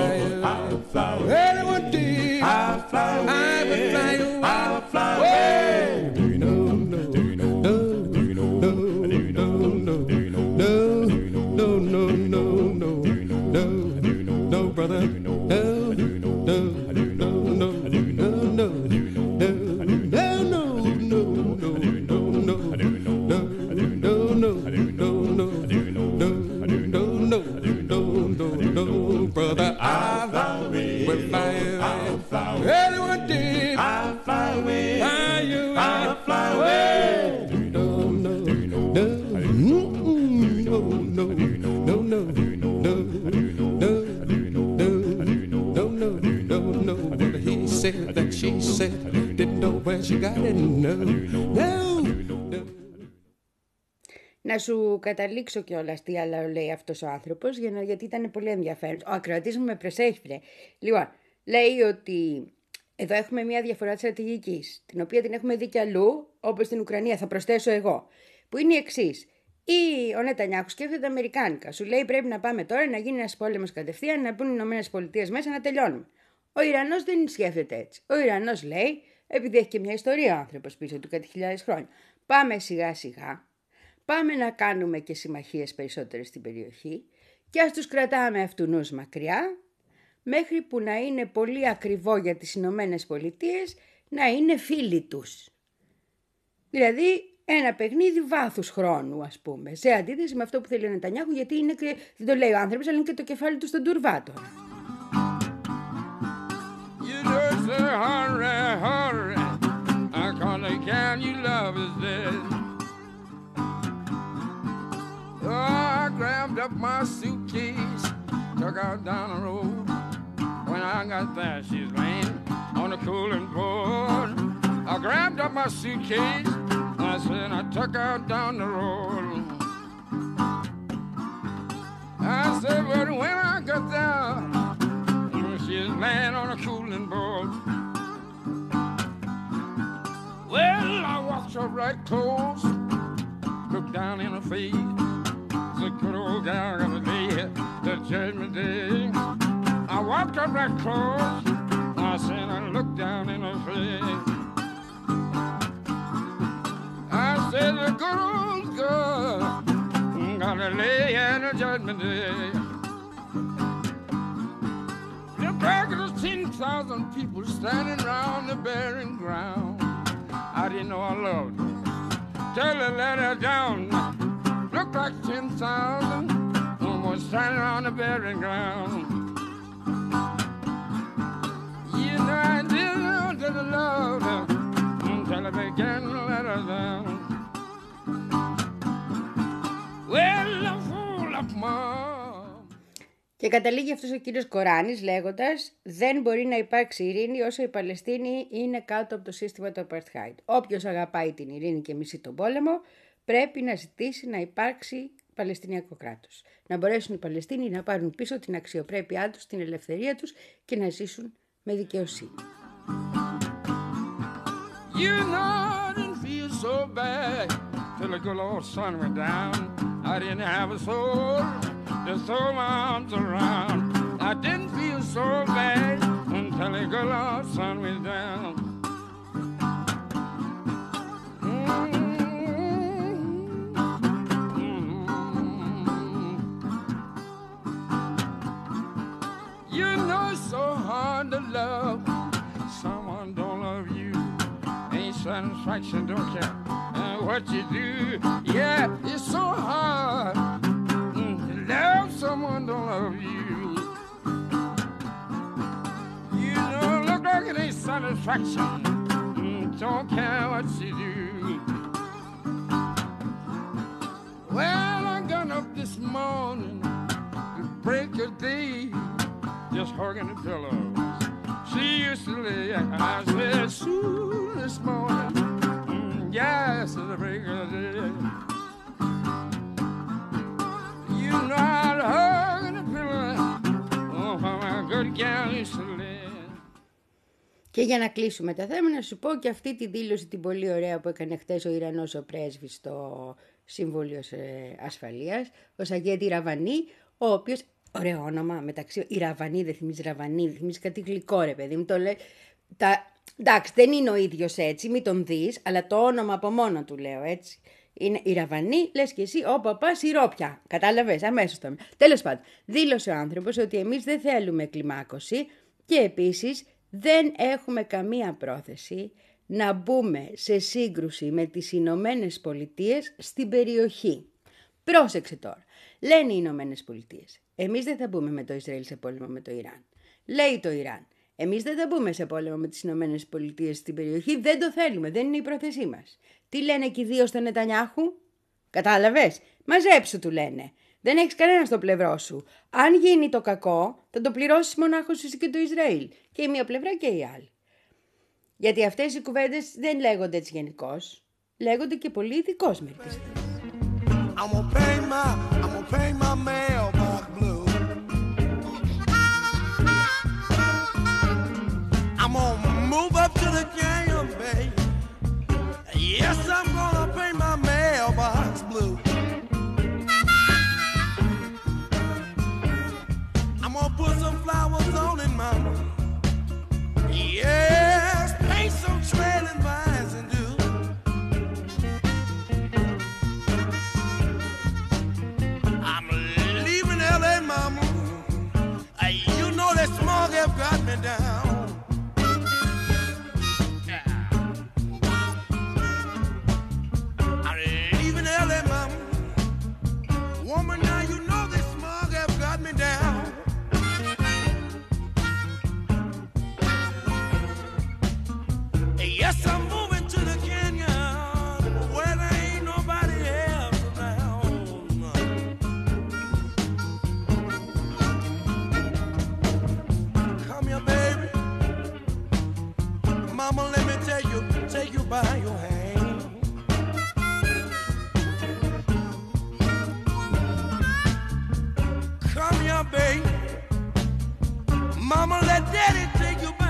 Early one day I'll fly away. I will fly away. I'll fly away. Do you know? Do you know? Do you know? Do you know? Do you know? No, no, no, no, no. Do you know? No, do you know? No, brother. Do you know? No, do you know? No, do you know? No, do you know? No, do you know? No, no, no, no, no. Do you know? No, do you know? No, do you know? No, do you know? No, do you know? No, do you know? No, do you know? No, no, brother. I'll fly away. Will fly away. Early one day I'll fly away. Fly you, I'll fly away. Do you know? No, do you know? No, do you know? No, do you know? No, no, do you know? No, do you know? No, do you know? No, do you know? No, no, do you know? No, well, he said that she said didn't know where she got it. No, no, no. Να σου καταλήξω κιόλας τι άλλο λέει αυτός ο άνθρωπος, για να, γιατί ήταν πολύ ενδιαφέρον. Ο ακροατής μου με προσέχει. Λοιπόν, λέει ότι εδώ έχουμε μια διαφορά της στρατηγικής, την οποία την έχουμε δει κι αλλού, όπως στην Ουκρανία, θα προσθέσω εγώ, που είναι η εξής. Ή ο Νετανιάχου σκέφτεται αμερικάνικα. Σου λέει πρέπει να πάμε τώρα να γίνει ένας πόλεμος κατευθείαν, να μπουν οι Ηνωμένες Πολιτείες μέσα να τελειώνουμε. Ο Ιρανός δεν σκέφτεται έτσι. Ο Ιρανός λέει, επειδή έχει και μια ιστορία ο άνθρωπος πίσω του, κάτι χιλιάδες χρόνια, πάμε σιγά σιγά. Πάμε να κάνουμε και συμμαχίες περισσότερες στην περιοχή και ας τους κρατάμε αυτουνούς μακριά, μέχρι που να είναι πολύ ακριβό για τις Ηνωμένες Πολιτείες να είναι φίλοι τους. Δηλαδή ένα παιχνίδι βάθους χρόνου, ας πούμε, σε αντίθεση με αυτό που θέλει ο Νετανιάχου, γιατί είναι, δεν το λέει ο άνθρωπος, αλλά είναι και το κεφάλι του στον τουρβά τώρα. Oh, I grabbed up my suitcase, took out down the road. When I got there, she's laying on the cooling board. I grabbed up my suitcase, I said I took out down the road. I said, but when I got there, she's laying on the cooling board. Well, I walked up right close, looked down in her face. The good old gal gonna lay the judgment day. I walked up right close, I said I looked down in her face. I said the good old girl gonna lay in the judgment day. Look back at those ten thousand people standing around the burying ground. I didn't know I loved her. Tell her let her down. Looked like ten thousand was standing on the burying ground. You know I didn't know that I loved her until I began to let her down. Well, a fool of mom. Και καταλήγει αυτός ο κύριος Κοράνης λέγοντας δεν μπορεί να υπάρξει ειρήνη όσο η Παλαιστίνη είναι κάτω από το σύστημα του Apartheid. Όποιος αγαπάει την ειρήνη και μισεί τον πόλεμο πρέπει να ζητήσει να υπάρξει Παλαιστινιακό κράτος. Να μπορέσουν οι Παλαιστίνοι να πάρουν πίσω την αξιοπρέπειά τους, την ελευθερία τους και να ζήσουν με δικαιοσύνη. You know I didn't feel so bad till the good old sun went down. I didn't have a soul to throw my arms around. I didn't feel so bad until the good old sun went down. You know it's so hard to love someone don't love you. Ain't satisfaction, don't care uh, what you do. Yeah, it's so hard mm, to love someone don't love you. You know, look like it ain't satisfaction. Mm, don't care what you do. Well, I got up this morning to break a day. Just hugging the pillows. She used to lay, I said, soon this morning, mm, yes, to the break of day. You know I'd hug in the pillow, oh, how my good gal used to lay. Και για να κλείσουμε τα θέματα, να σου πω και αυτή τη δήλωση την πολύ ωραία που έκανε χτες ο Ιρανός ο πρέσβης στο Συμβούλιο Ασφαλείας, ο Σαγέντη Ραβανί, ο οποίος ωραίο όνομα μεταξύ. Η Ραβανί δεν θυμίζει Ραβανί, δεν θυμίζει κάτι γλυκό, ρε παιδί μου. Το λέει. Τα... Εντάξει, δεν είναι ο ίδιος έτσι, μην τον δεις, αλλά το όνομα από μόνο του λέω έτσι. Είναι η Ραβανί, λες και εσύ, ο παπάς σιρόπια. Κατάλαβες, αμέσως το. Τέλος πάντων, δήλωσε ο άνθρωπος ότι εμείς δεν θέλουμε κλιμάκωση και επίσης δεν έχουμε καμία πρόθεση να μπούμε σε σύγκρουση με τις Ηνωμένες Πολιτείες στην περιοχή. Πρόσεξε τώρα. Λένε οι Ηνωμένες Πολιτείες. Εμείς δεν θα μπούμε με το Ισραήλ σε πόλεμο με το Ιράν. Λέει το Ιράν. Εμείς δεν θα μπούμε σε πόλεμο με τις Ηνωμένες Πολιτείες στην περιοχή. Δεν το θέλουμε. Δεν είναι η πρόθεσή μας. Τι λένε και οι δύο στον Νετανιάχου? Κατάλαβες? Μαζέψου, του λένε. Δεν έχεις κανένα στο πλευρό σου. Αν γίνει το κακό, θα το πληρώσεις μονάχος εσύ και το Ισραήλ. Και η μία πλευρά και η άλλη. Γιατί αυτές οι κουβέντες δεν λέγονται έτσι γενικώς. Λέγονται και πολύ ειδικώς μερικές φορές. I'm gonna pay my, I'm gonna pay my mailbox blue. I'm gonna move up to the canyon, baby. Yes, I'm gonna pay my mailbox blue. I'm gonna put some flowers on it, mama. Yes, paint some trailing vines and do. I'm leaving L A, mama. Uh, you know that smog have got me down. I'm leaving L A, mama. Woman, now you know that smog have got me down. Yes, I'm moving to the canyon where there ain't nobody else around. Come here, baby. Mama, let me tell you, take you by your hand. Come here, baby. Mama, let daddy take you by.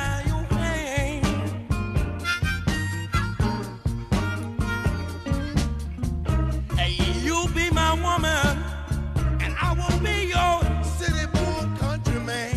Woman, and I will be your city born country man.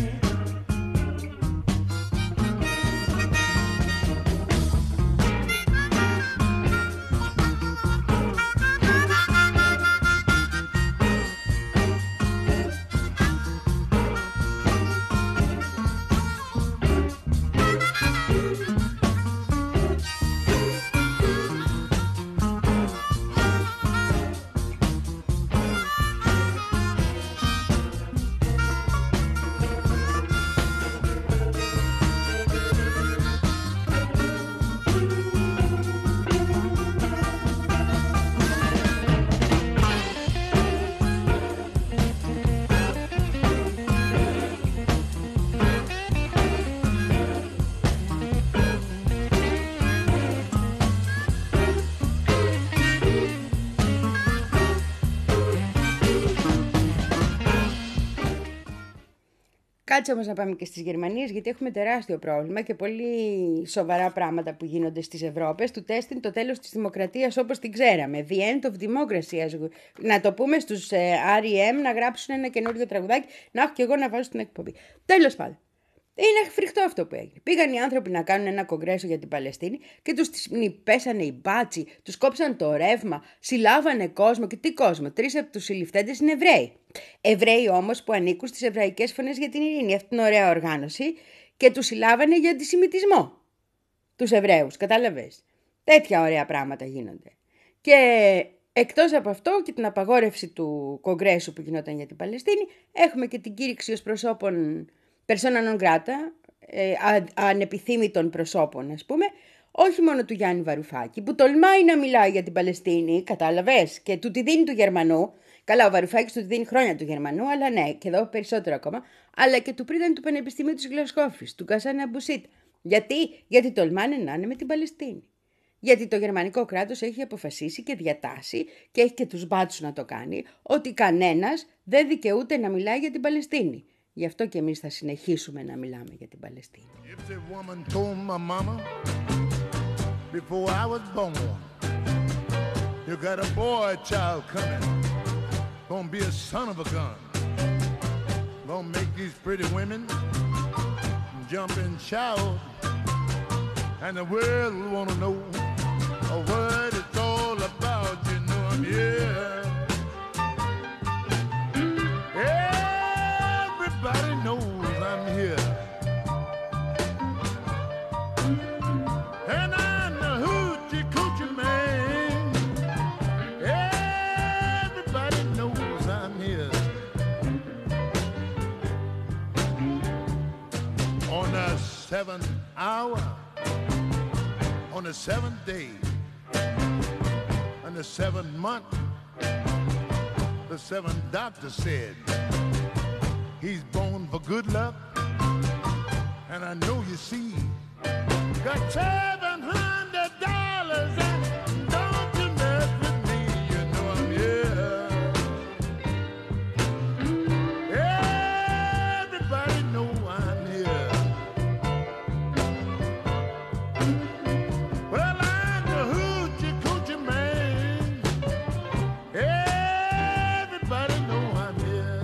Κάτσε όμως να πάμε και στις Γερμανίες, γιατί έχουμε τεράστιο πρόβλημα και πολύ σοβαρά πράγματα που γίνονται στις Ευρώπες. Του τέστην το τέλος της δημοκρατίας όπως την ξέραμε. The end of democracy. Να το πούμε στους ε, αρ ι εμ να γράψουν ένα καινούριο τραγουδάκι, να έχω και εγώ να βάζω στην εκπομπή. Τέλος πάντων. Είναι φρικτό αυτό που έγινε. Πήγαν οι άνθρωποι να κάνουν ένα κογκρέσο για την Παλαιστίνη και τους πέσανε οι μπάτσι, τους κόψαν το ρεύμα, συλλάβανε κόσμο. Και τι κόσμο, τρεις από τους συλληφθέντες είναι Εβραίοι. Εβραίοι όμως που ανήκουν στις Εβραϊκές Φωνές για την Ειρήνη. Αυτή είναι ωραία οργάνωση και τους συλλάβανε για αντισημιτισμό. Τους Εβραίους, κατάλαβες. Τέτοια ωραία πράγματα γίνονται. Και εκτός από αυτό και την απαγόρευση του κογκρέσου που γινόταν για την Παλαιστίνη, έχουμε και την κήρυξη ως προσώπων persona non grata, ε, α, ανεπιθύμητων προσώπων, ας πούμε, όχι μόνο του Γιάννη Βαρουφάκη, που τολμάει να μιλάει για την Παλαιστίνη, κατάλαβες, και του τη δίνει του Γερμανού. Καλά, ο Βαρουφάκης του τη δίνει χρόνια του Γερμανού, αλλά ναι, και εδώ περισσότερο ακόμα, αλλά και του πρίτανη του Πανεπιστημίου της Γλασκόφης, του Κασάν Αμπουσίτ. Γιατί? Γιατί τολμάνε να είναι με την Παλαιστίνη. Γιατί το γερμανικό κράτος έχει αποφασίσει και διατάσει, και έχει και τους μπάτσους να το κάνει, ότι κανένας δεν δικαιούται να μιλάει για την Παλαιστίνη. Γι' αυτό και εμείς θα συνεχίσουμε να μιλάμε για την Παλαιστίνη. If the woman told my mama before I was born, you got a boy child coming, gonna be a son of a gun, gonna make these pretty women jump and shout, and the world will wanna know what it's all about. You know I'm here. Everybody knows I'm here, and I'm the hoochie coochie man. Everybody knows I'm here. On the seventh hour, on the seventh day, on the seventh month, the seventh doctor said he's born for good luck, and I know you see, got seven hundred dollars, and don't you mess with me, you know I'm here. Everybody know I'm here. Well, I'm the hoochie coochie man. Everybody know I'm here.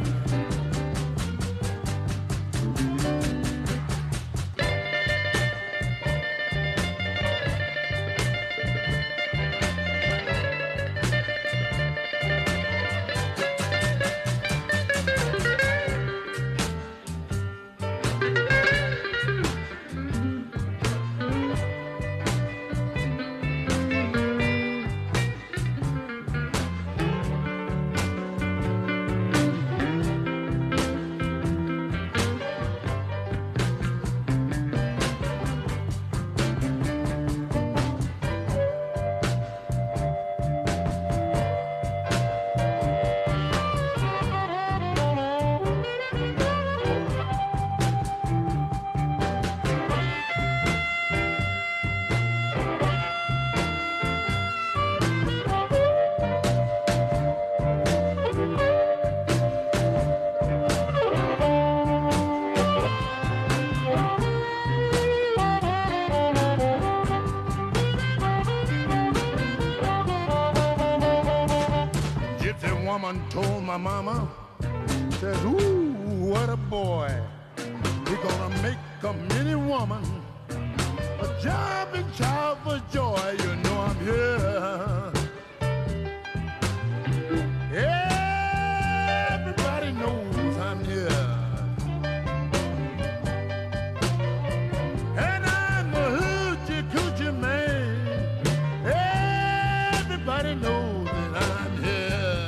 Woman told my mama, says, ooh, what a boy. We're gonna make a mini woman a jumping child for joy. You know I'm here. Everybody knows I'm here. And I'm the hoochie coochie man. Everybody knows that I'm here.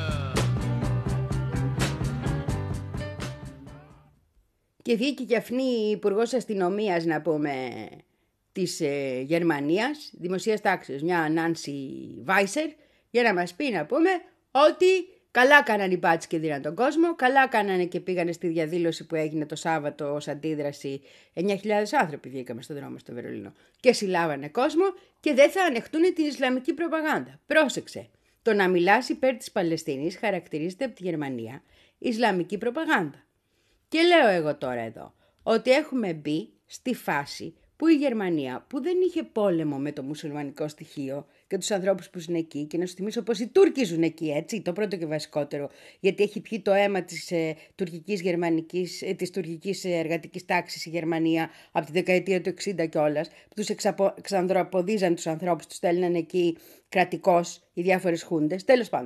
Και βγήκε και αυτή η υπουργός αστυνομίας, να πούμε, της ε, Γερμανίας, δημοσίας τάξης, μια Νάνσι Βάισερ, για να μας πει, να πούμε, ότι καλά κάνανε οι μπάτσοι και δίναν τον κόσμο, καλά κάνανε και πήγανε στη διαδήλωση που έγινε το Σάββατο ως αντίδραση. εννιά χιλιάδες άνθρωποι βγήκαμε στον δρόμο στο Βερολίνο και συλλάβανε κόσμο και δεν θα ανεχτούν την Ισλαμική προπαγάνδα. Πρόσεξε, το να μιλάς υπέρ της Παλαιστίνης χαρακτηρίζεται από τη Γερμανία Ισλαμική προπαγάνδα. Και λέω εγώ τώρα εδώ ότι έχουμε μπει στη φάση που η Γερμανία, που δεν είχε πόλεμο με το μουσουλμανικό στοιχείο και τους ανθρώπους που ζουν εκεί, και να σου θυμίσω πως οι Τούρκοι ζουν εκεί, έτσι, το πρώτο και βασικότερο, γιατί έχει πιει το αίμα της ε, τουρκικής, γερμανικής, ε, της τουρκικής εργατικής τάξης η Γερμανία από τη δεκαετία του εξήντα κιόλας, που τους εξαπο, εξανδροποδίζαν τους ανθρώπους, τους στέλναν εκεί κρατικώς οι διάφορες χούντες, τέλος πάντων.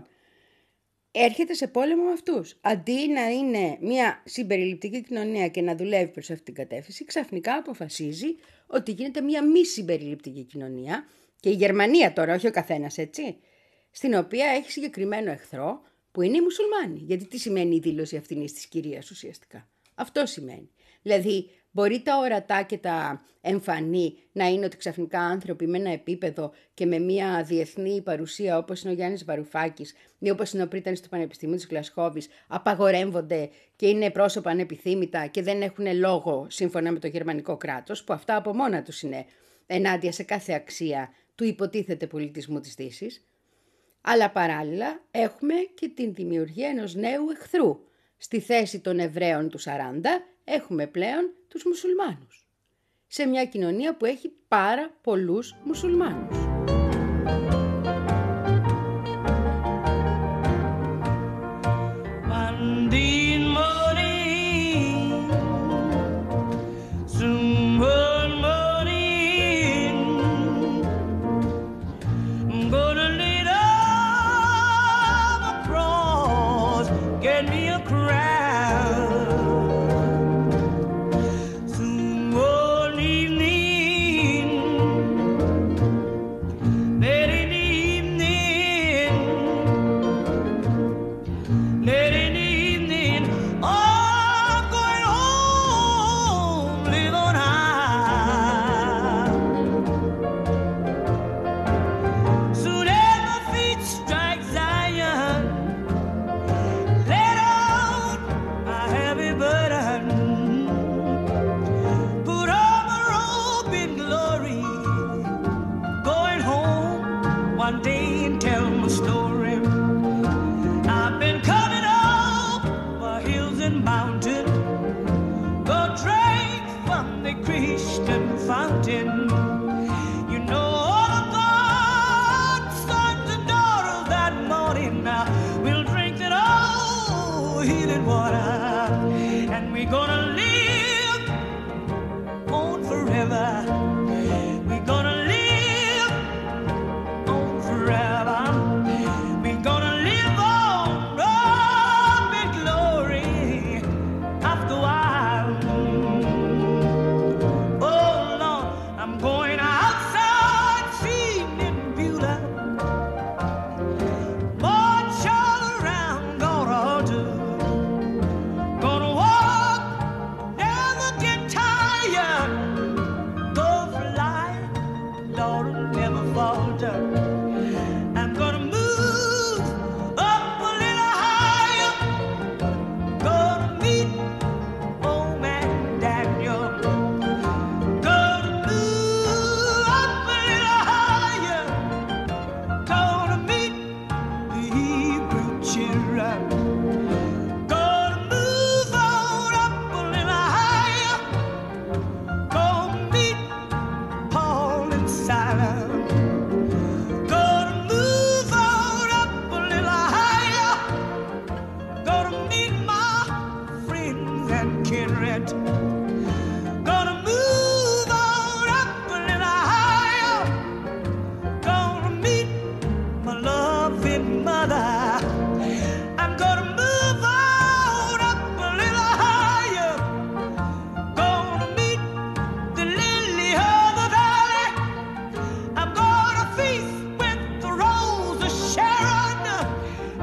Έρχεται σε πόλεμο με αυτούς. Αντί να είναι μια συμπεριληπτική κοινωνία και να δουλεύει προς αυτήν την κατεύθυνση, ξαφνικά αποφασίζει ότι γίνεται μια μη συμπεριληπτική κοινωνία, και η Γερμανία τώρα, όχι ο καθένας, έτσι, στην οποία έχει συγκεκριμένο εχθρό που είναι οι μουσουλμάνοι. Γιατί τι σημαίνει η δήλωση αυτής της κυρίας ουσιαστικά? Αυτό σημαίνει. Δηλαδή, μπορεί τα ορατά και τα εμφανή να είναι ότι ξαφνικά άνθρωποι με ένα επίπεδο και με μια διεθνή παρουσία, όπως είναι ο Γιάννης Βαρουφάκης ή όπως είναι ο Πρίτανης του Πανεπιστημίου της Γλασχόβης, απαγορεύονται και είναι πρόσωπα ανεπιθύμητα και δεν έχουν λόγο σύμφωνα με το γερμανικό κράτος, που αυτά από μόνα τους είναι ενάντια σε κάθε αξία του υποτίθεται πολιτισμού της Δύσης. Αλλά παράλληλα έχουμε και την δημιουργία ενός νέου εχθρού. Στη θέση των Εβραίων του σαράντα έχουμε πλέον τους μουσουλμάνους. Σε μια κοινωνία που έχει πάρα πολλούς μουσουλμάνους.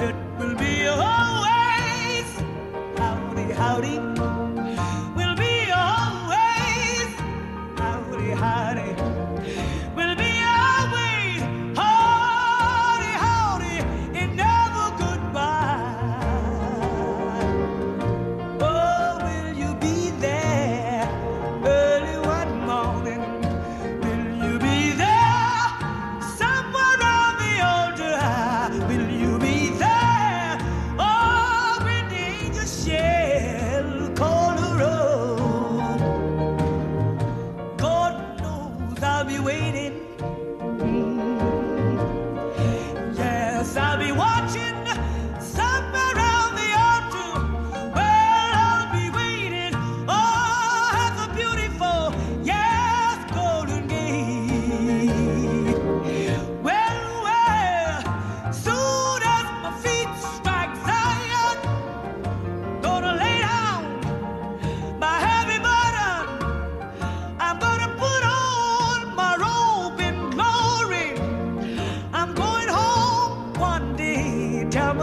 Will be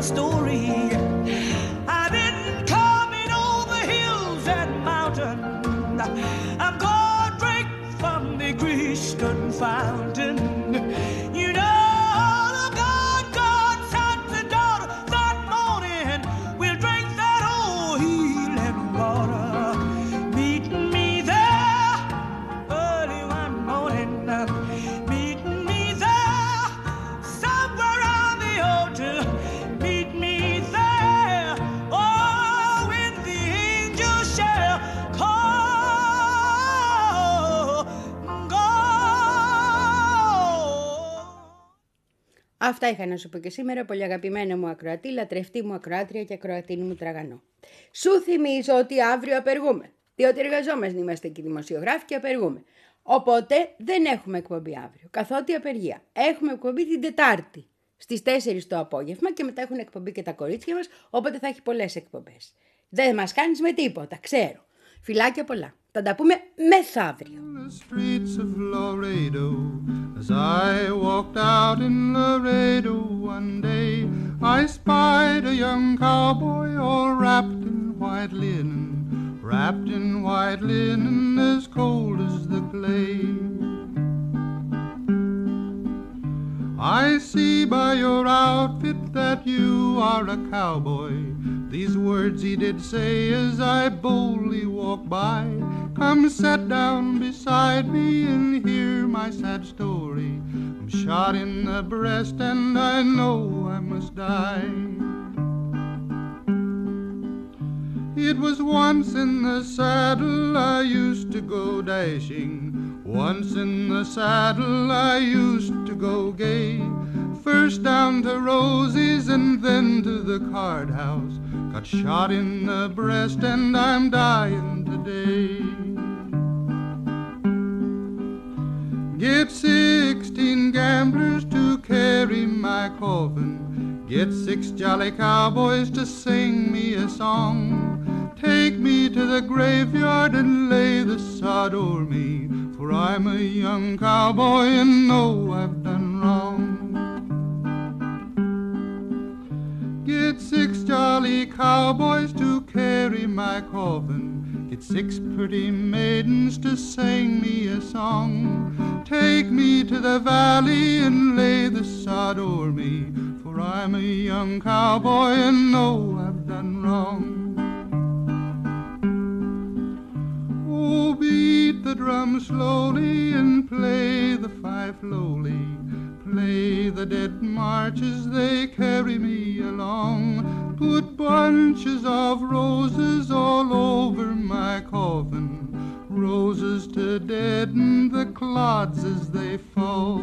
story. I've been coming over hills and mountains. I'm gonna drink from the Grecian fountain. You know, the God, God, sons and daughters, that morning we'll drink that old healing water. Meet me there early one morning. Meet me there somewhere on the altar. Meet me there, oh, when the angels shall call. Go. Αυτά είχα να σου πω και σήμερα, πολύ αγαπημένα μου ακροατή, λατρευτή μου ακροάτρια και ακροατίνη μου τραγανό. Σου θυμίζω ότι αύριο απεργούμε, διότι εργαζόμαστε, είμαστε και δημοσιογράφοι και απεργούμε. Οπότε δεν έχουμε εκπομπή αύριο, καθότι απεργία. Έχουμε εκπομπή την Τετάρτη, στις τέσσερις το απόγευμα και μετά έχουν εκπομπή και τα κορίτσια μας, οπότε θα έχει πολλές εκπομπές. Δεν μας κάνεις με τίποτα, ξέρω. Φιλάκια πολλά. Θα τα πούμε μεθαύριο. The streets of Laredo, as I walked out in Laredo one day, I spied a young cowboy all wrapped in white linen, wrapped in white linen as cold as the clay. I see by your outfit that you are a cowboy. These words he did say as I boldly walked by. Come sit down beside me and hear my sad story. I'm shot in the breast and I know I must die. It was once in the saddle I used to go dashing. Once in the saddle I used to go gay. First down to Rosie's and then to the card house. Got shot in the breast and I'm dying today. Get sixteen gamblers to carry my coffin. Get six jolly cowboys to sing me a song. Take me to the graveyard and lay the sod o'er me. For I'm a young cowboy and know I've done wrong. Get six jolly cowboys to carry my coffin. Get six pretty maidens to sing me a song. Take me to the valley and lay the sod o'er me. For I'm a young cowboy and know I've done wrong. Oh, beat the drum slowly and play the fife lowly. Play the dead march as they carry me along. Put bunches of roses all over my coffin. Roses to deaden the clods as they fall.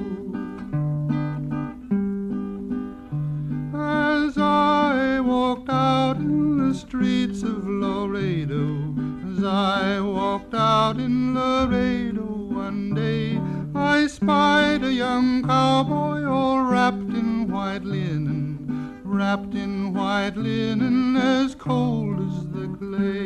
As I walked out in the streets of Laredo, as I walked out in Laredo one day, I spied a young cowboy all wrapped in white linen, wrapped in white linen as cold as the clay.